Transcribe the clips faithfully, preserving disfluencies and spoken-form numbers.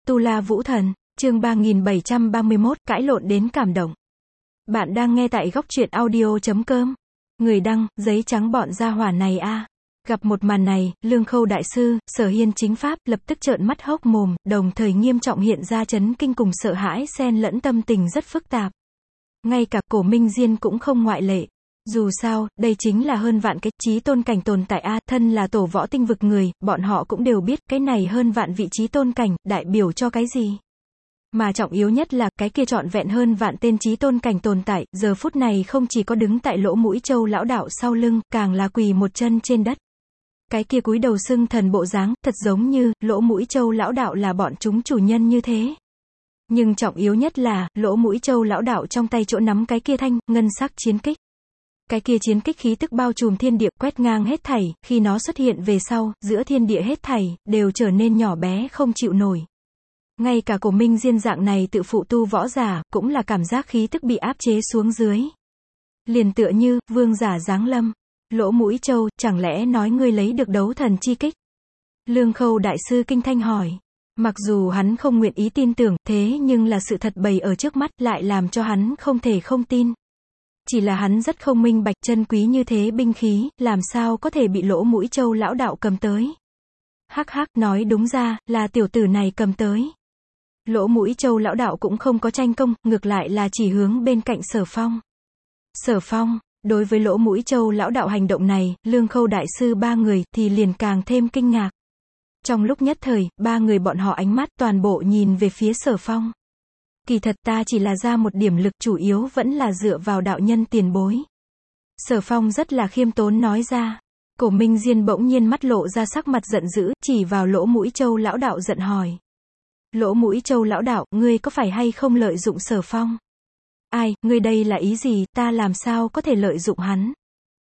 Tu La Vũ Thần, chương ba nghìn bảy trăm ba mươi mốt, cãi lộn đến cảm động. Bạn đang nghe tại góc truyện audio chấm com. Người đăng, giấy trắng bọn gia hỏa này a. Gặp một màn này, Lương Khâu đại sư, Sở Hiên chính pháp, lập tức trợn mắt hốc mồm, đồng thời nghiêm trọng hiện ra chấn kinh cùng sợ hãi xen lẫn tâm tình rất phức tạp. Ngay cả Cổ Minh Diên cũng không ngoại lệ. Dù sao, đây chính là hơn vạn cái chí tôn cảnh tồn tại a, thân là tổ võ tinh vực người, bọn họ cũng đều biết cái này hơn vạn vị chí tôn cảnh, đại biểu cho cái gì. Mà trọng yếu nhất là, cái kia trọn vẹn hơn vạn tên chí tôn cảnh tồn tại, giờ phút này không chỉ có đứng tại Lỗ Mũi Châu lão đạo sau lưng, càng là quỳ một chân trên đất. Cái kia cúi đầu xưng thần bộ dáng, thật giống như, Lỗ Mũi Châu lão đạo là bọn chúng chủ nhân như thế. Nhưng trọng yếu nhất là, Lỗ Mũi Châu lão đạo trong tay chỗ nắm cái kia thanh, ngân sắc chiến kích. Cái kia chiến kích khí tức bao trùm thiên địa, quét ngang hết thảy, khi nó xuất hiện về sau, giữa thiên địa hết thảy, đều trở nên nhỏ bé không chịu nổi. Ngay cả Cổ Minh Diên dạng này tự phụ tu võ giả, cũng là cảm giác khí tức bị áp chế xuống dưới. Liền tựa như, vương giả giáng lâm. Lỗ Mũi Châu, chẳng lẽ nói ngươi lấy được đấu thần chi kích? Lương Khâu đại sư kinh thanh hỏi. Mặc dù hắn không nguyện ý tin tưởng, thế nhưng là sự thật bày ở trước mắt, lại làm cho hắn không thể không tin. Chỉ là hắn rất không minh bạch, chân quý như thế binh khí, làm sao có thể bị Lỗ Mũi Châu lão đạo cầm tới. Hắc hắc, nói đúng ra, là tiểu tử này cầm tới. Lỗ Mũi Châu lão đạo cũng không có tranh công, ngược lại là chỉ hướng bên cạnh Sở Phong. Sở Phong, đối với Lỗ Mũi Châu lão đạo hành động này, Lương Khâu đại sư ba người, thì liền càng thêm kinh ngạc. Trong lúc nhất thời, ba người bọn họ ánh mắt toàn bộ nhìn về phía Sở Phong. Kỳ thật ta chỉ là ra một điểm lực, chủ yếu vẫn là dựa vào đạo nhân tiền bối. Sở Phong rất là khiêm tốn nói ra. Cổ Minh Diên bỗng nhiên mắt lộ ra sắc mặt giận dữ, chỉ vào Lỗ Mũi Châu lão đạo giận hỏi. Lỗ Mũi Châu lão đạo, ngươi có phải hay không lợi dụng Sở Phong? Ai, ngươi đây là ý gì, ta làm sao có thể lợi dụng hắn?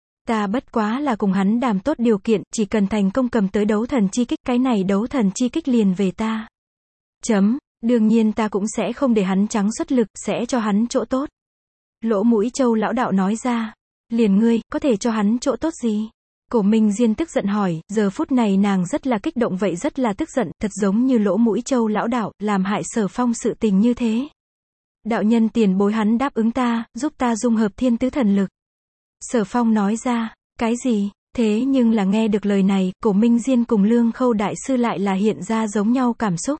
Ta bất quá là cùng hắn đàm tốt điều kiện, chỉ cần thành công cầm tới đấu thần chi kích, cái này đấu thần chi kích liền về ta. Chấm. Đương nhiên ta cũng sẽ không để hắn trắng xuất lực, sẽ cho hắn chỗ tốt. Lỗ Mũi Châu lão đạo nói ra. Liền ngươi, có thể cho hắn chỗ tốt gì? Cổ Minh Diên tức giận hỏi, giờ phút này nàng rất là kích động vậy rất là tức giận, thật giống như Lỗ Mũi Châu lão đạo, làm hại Sở Phong sự tình như thế. Đạo nhân tiền bối hắn đáp ứng ta, giúp ta dung hợp thiên tứ thần lực. Sở Phong nói ra, cái gì? Thế nhưng là nghe được lời này, Cổ Minh Diên cùng Lương Khâu đại sư lại là hiện ra giống nhau cảm xúc.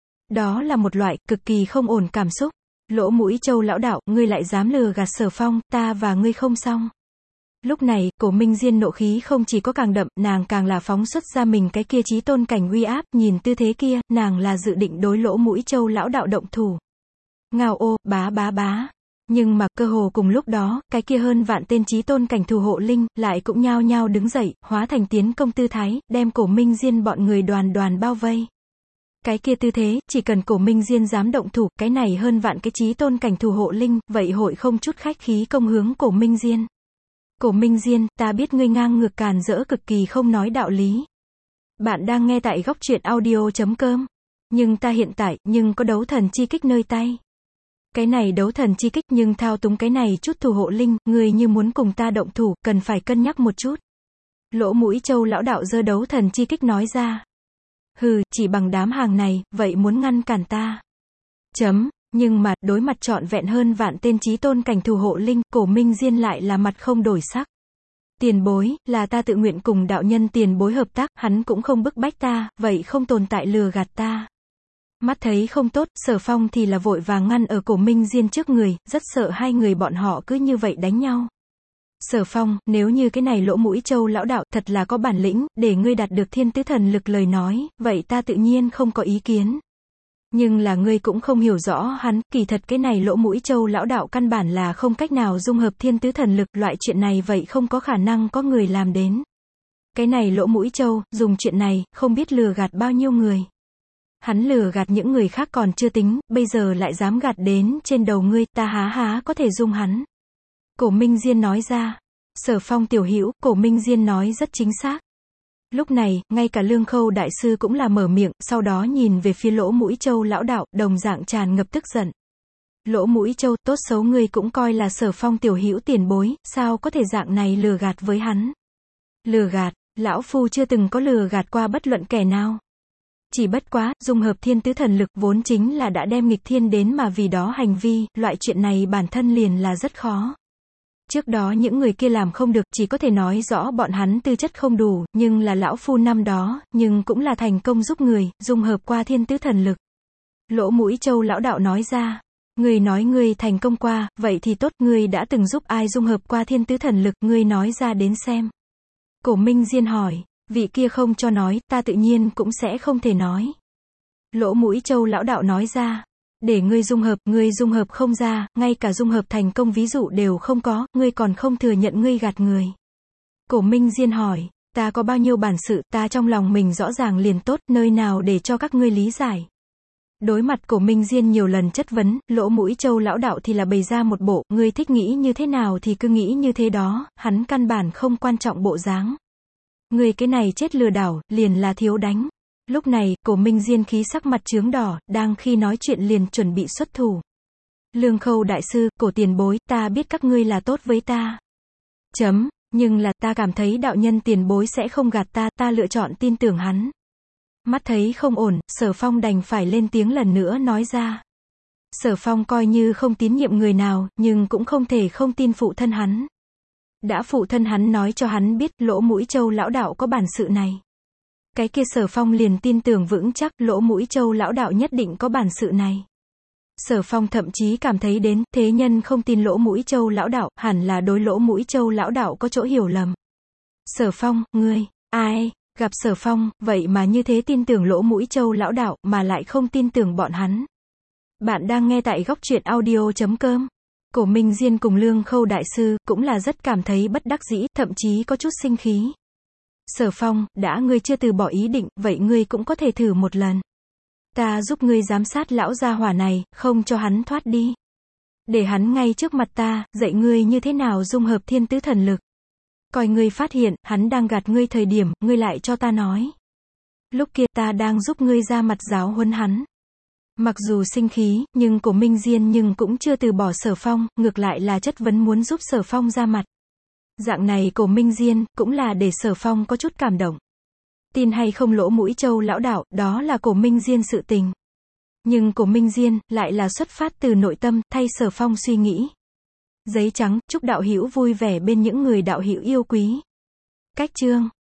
Đó là một loại, cực kỳ không ổn cảm xúc. Lỗ Mũi Châu lão đạo, ngươi lại dám lừa gạt Sở Phong, ta và ngươi không xong. Lúc này, Cổ Minh Diên nộ khí không chỉ có càng đậm, nàng càng là phóng xuất ra mình cái kia chí tôn cảnh uy áp, nhìn tư thế kia, nàng là dự định đối Lỗ Mũi Châu lão đạo động thủ. Ngao ô, bá bá bá. Nhưng mà, cơ hồ cùng lúc đó, cái kia hơn vạn tên chí tôn cảnh thủ hộ linh, lại cũng nhao nhao đứng dậy, hóa thành tiến công tư thái, đem Cổ Minh Diên bọn người đoàn đoàn bao vây. Cái kia tư thế, chỉ cần Cổ Minh Diên dám động thủ, cái này hơn vạn cái chí tôn cảnh thủ hộ linh, vậy hội không chút khách khí công hướng Cổ Minh Diên. Cổ Minh Diên, ta biết ngươi ngang ngược càn rỡ cực kỳ không nói đạo lý. Bạn đang nghe tại góc truyện audio chấm com. Nhưng ta hiện tại, nhưng có đấu thần chi kích nơi tay. Cái này đấu thần chi kích nhưng thao túng cái này chút thủ hộ linh, ngươi như muốn cùng ta động thủ, cần phải cân nhắc một chút. Lỗ Mũi Châu lão đạo giơ đấu thần chi kích nói ra. Hừ, chỉ bằng đám hàng này, vậy muốn ngăn cản ta. Chấm, nhưng mà, đối mặt trọn vẹn hơn vạn tên chí tôn cảnh thủ hộ linh, Cổ Minh Diên lại là mặt không đổi sắc. Tiền bối, là ta tự nguyện cùng đạo nhân tiền bối hợp tác, hắn cũng không bức bách ta, vậy không tồn tại lừa gạt ta. Mắt thấy không tốt, Sở Phong thì là vội vàng ngăn ở Cổ Minh Diên trước người, rất sợ hai người bọn họ cứ như vậy đánh nhau. Sở Phong, nếu như cái này Lỗ Mũi Châu lão đạo, thật là có bản lĩnh, để ngươi đạt được thiên tứ thần lực lời nói, vậy ta tự nhiên không có ý kiến. Nhưng là ngươi cũng không hiểu rõ hắn, kỳ thật cái này Lỗ Mũi Châu lão đạo căn bản là không cách nào dung hợp thiên tứ thần lực, loại chuyện này vậy không có khả năng có người làm đến. Cái này Lỗ Mũi Châu, dùng chuyện này, không biết lừa gạt bao nhiêu người. Hắn lừa gạt những người khác còn chưa tính, bây giờ lại dám gạt đến trên đầu ngươi, ta há há có thể dung hắn. Cổ Minh Diên nói ra. Sở Phong tiểu hữu, Cổ Minh Diên nói rất chính xác. Lúc này, ngay cả Lương Khâu đại sư cũng là mở miệng, sau đó nhìn về phía Lỗ Mũi Châu lão đạo, đồng dạng tràn ngập tức giận. Lỗ Mũi Châu, tốt xấu ngươi cũng coi là Sở Phong tiểu hữu tiền bối, sao có thể dạng này lừa gạt với hắn? Lừa gạt, lão phu chưa từng có lừa gạt qua bất luận kẻ nào. Chỉ bất quá, dung hợp thiên tứ thần lực vốn chính là đã đem nghịch thiên đến mà vì đó hành vi, loại chuyện này bản thân liền là rất khó. Trước đó những người kia làm không được, chỉ có thể nói rõ bọn hắn tư chất không đủ, nhưng là lão phu năm đó, nhưng cũng là thành công giúp người, dung hợp qua thiên tứ thần lực. Lỗ Mũi Châu lão đạo nói ra, ngươi nói ngươi thành công qua, vậy thì tốt, ngươi đã từng giúp ai dung hợp qua thiên tứ thần lực, ngươi nói ra đến xem. Cổ Minh Diên hỏi, vị kia không cho nói, ta tự nhiên cũng sẽ không thể nói. Lỗ Mũi Châu lão đạo nói ra, để ngươi dung hợp, ngươi dung hợp không ra, ngay cả dung hợp thành công ví dụ đều không có, ngươi còn không thừa nhận ngươi gạt người. Cổ Minh Diên hỏi, ta có bao nhiêu bản sự, ta trong lòng mình rõ ràng liền tốt, nơi nào để cho các ngươi lý giải. Đối mặt Cổ Minh Diên nhiều lần chất vấn, Lỗ Mũi Châu lão đạo thì là bày ra một bộ, ngươi thích nghĩ như thế nào thì cứ nghĩ như thế đó, hắn căn bản không quan trọng bộ dáng. Ngươi cái này chết lừa đảo, liền là thiếu đánh. Lúc này, Cổ Minh Diên khí sắc mặt chướng đỏ, đang khi nói chuyện liền chuẩn bị xuất thủ. Lương Khâu đại sư, Cổ tiền bối, ta biết các ngươi là tốt với ta. Chấm, nhưng là ta cảm thấy đạo nhân tiền bối sẽ không gạt ta, ta lựa chọn tin tưởng hắn. Mắt thấy không ổn, Sở Phong đành phải lên tiếng lần nữa nói ra. Sở Phong coi như không tín nhiệm người nào, nhưng cũng không thể không tin phụ thân hắn. Đã phụ thân hắn nói cho hắn biết, Lỗ Mũi Châu lão đạo có bản sự này. Cái kia Sở Phong liền tin tưởng vững chắc, Lỗ Mũi Châu lão đạo nhất định có bản sự này. Sở Phong thậm chí cảm thấy đến, thế nhân không tin Lỗ Mũi Châu lão đạo, hẳn là đối Lỗ Mũi Châu lão đạo có chỗ hiểu lầm. Sở Phong, ngươi, ai, gặp Sở Phong, vậy mà như thế tin tưởng Lỗ Mũi Châu lão đạo, mà lại không tin tưởng bọn hắn. Bạn đang nghe tại góc truyện audio chấm com. Cổ Minh Diên cùng Lương Khâu đại sư, cũng là rất cảm thấy bất đắc dĩ, thậm chí có chút sinh khí. Sở Phong, đã ngươi chưa từ bỏ ý định, vậy ngươi cũng có thể thử một lần. Ta giúp ngươi giám sát lão gia hỏa này, không cho hắn thoát đi. Để hắn ngay trước mặt ta, dạy ngươi như thế nào dung hợp thiên tứ thần lực. Coi ngươi phát hiện, hắn đang gạt ngươi thời điểm, ngươi lại cho ta nói. Lúc kia ta đang giúp ngươi ra mặt giáo huấn hắn. Mặc dù sinh khí, nhưng Cổ Minh Diên nhưng cũng chưa từ bỏ Sở Phong, ngược lại là chất vấn muốn giúp Sở Phong ra mặt. Dạng này Cổ Minh Diên, cũng là để Sở Phong có chút cảm động. Tin hay không Lỗ Mũi Châu lão đạo, đó là Cổ Minh Diên sự tình. Nhưng Cổ Minh Diên, lại là xuất phát từ nội tâm, thay Sở Phong suy nghĩ. Giấy trắng, chúc đạo hữu vui vẻ bên những người đạo hữu yêu quý. Cách chương.